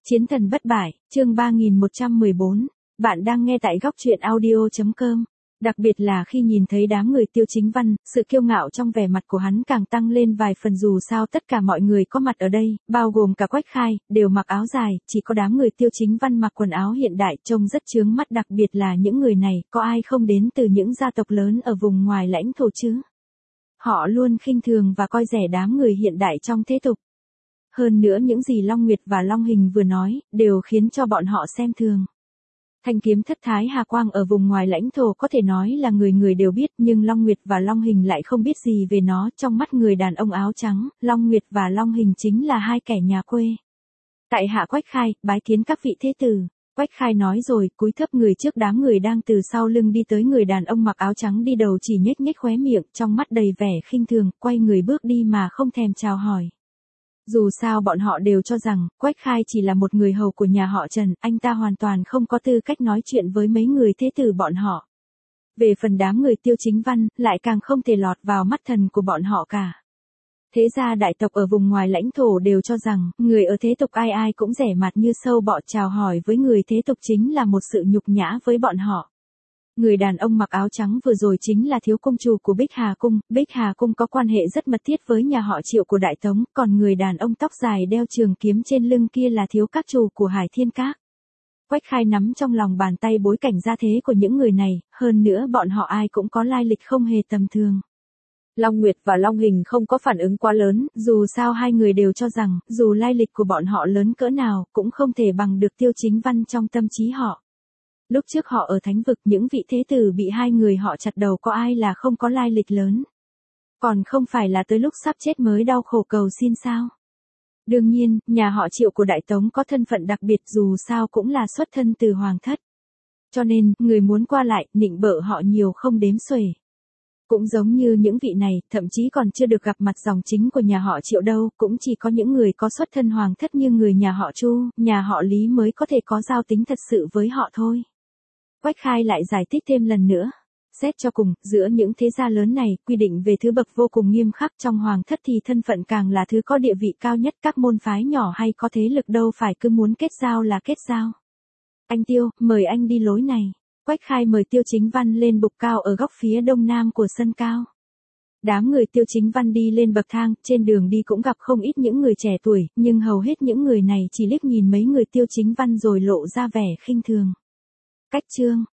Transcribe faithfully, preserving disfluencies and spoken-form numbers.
Chiến thần bất bại, chương ba nghìn một trăm mười bốn. Bạn đang nghe tại góc truyện audio chấm com. Đặc biệt là khi nhìn thấy đám người Tiêu Chính Văn, sự kiêu ngạo trong vẻ mặt của hắn càng tăng lên vài phần dù sao tất cả mọi người có mặt ở đây, bao gồm cả Quách Khai, đều mặc áo dài, chỉ có đám người Tiêu Chính Văn mặc quần áo hiện đại trông rất chướng mắt, đặc biệt là những người này, có ai không đến từ những gia tộc lớn ở vùng ngoài lãnh thổ chứ? Họ luôn khinh thường và coi rẻ đám người hiện đại trong thế tục. Hơn nữa những gì Long Nguyệt và Long Hình vừa nói, đều khiến cho bọn họ xem thường. Thanh kiếm thất thái hà quang ở vùng ngoài lãnh thổ có thể nói là người người đều biết, nhưng Long Nguyệt và Long Hình lại không biết gì về nó. Trong mắt người đàn ông áo trắng, Long Nguyệt và Long Hình chính là hai kẻ nhà quê. Tại hạ Quách Khai, bái kiến các vị thế tử. Quách Khai nói rồi, cúi thấp người trước đám người đang từ sau lưng đi tới. Người đàn ông mặc áo trắng đi đầu chỉ nhếch nhếch khóe miệng, trong mắt đầy vẻ khinh thường, quay người bước đi mà không thèm chào hỏi. Dù sao bọn họ đều cho rằng, Quách Khai chỉ là một người hầu của nhà họ Trần, anh ta hoàn toàn không có tư cách nói chuyện với mấy người thế tử bọn họ. Về phần đám người Tiêu Chính Văn, lại càng không thể lọt vào mắt thần của bọn họ cả. Thế gia đại tộc ở vùng ngoài lãnh thổ đều cho rằng, người ở thế tục ai ai cũng rẻ mặt như sâu bọ, chào hỏi với người thế tục chính là một sự nhục nhã với bọn họ. Người đàn ông mặc áo trắng vừa rồi chính là thiếu công chủ của Bích Hà Cung. Bích Hà Cung có quan hệ rất mật thiết với nhà họ Triệu của Đại Tống, còn người đàn ông tóc dài đeo trường kiếm trên lưng kia là thiếu các chủ của Hải Thiên Các. Quách Khai nắm trong lòng bàn tay bối cảnh gia thế của những người này, hơn nữa bọn họ ai cũng có lai lịch không hề tầm thường. Long Nguyệt và Long Hình không có phản ứng quá lớn, dù sao hai người đều cho rằng, dù lai lịch của bọn họ lớn cỡ nào, cũng không thể bằng được Tiêu Chính Văn trong tâm trí họ. Lúc trước họ ở Thánh Vực, những vị thế tử bị hai người họ chặt đầu có ai là không có lai lịch lớn. Còn không phải là tới lúc sắp chết mới đau khổ cầu xin sao? Đương nhiên, nhà họ Triệu của Đại Tống có thân phận đặc biệt, dù sao cũng là xuất thân từ hoàng thất. Cho nên, người muốn qua lại, nịnh bợ họ nhiều không đếm xuể. Cũng giống như những vị này, thậm chí còn chưa được gặp mặt dòng chính của nhà họ Triệu đâu, cũng chỉ có những người có xuất thân hoàng thất như người nhà họ Chu, nhà họ Lý mới có thể có giao tính thật sự với họ thôi. Quách Khai lại giải thích thêm lần nữa. Xét cho cùng, giữa những thế gia lớn này, quy định về thứ bậc vô cùng nghiêm khắc, trong hoàng thất thì thân phận càng là thứ có địa vị cao nhất, các môn phái nhỏ hay có thế lực đâu phải cứ muốn kết giao là kết giao. Anh Tiêu, mời anh đi lối này. Quách Khai mời Tiêu Chính Văn lên bục cao ở góc phía đông nam của sân cao. Đám người Tiêu Chính Văn đi lên bậc thang, trên đường đi cũng gặp không ít những người trẻ tuổi, nhưng hầu hết những người này chỉ liếc nhìn mấy người Tiêu Chính Văn rồi lộ ra vẻ khinh thường. Cách chương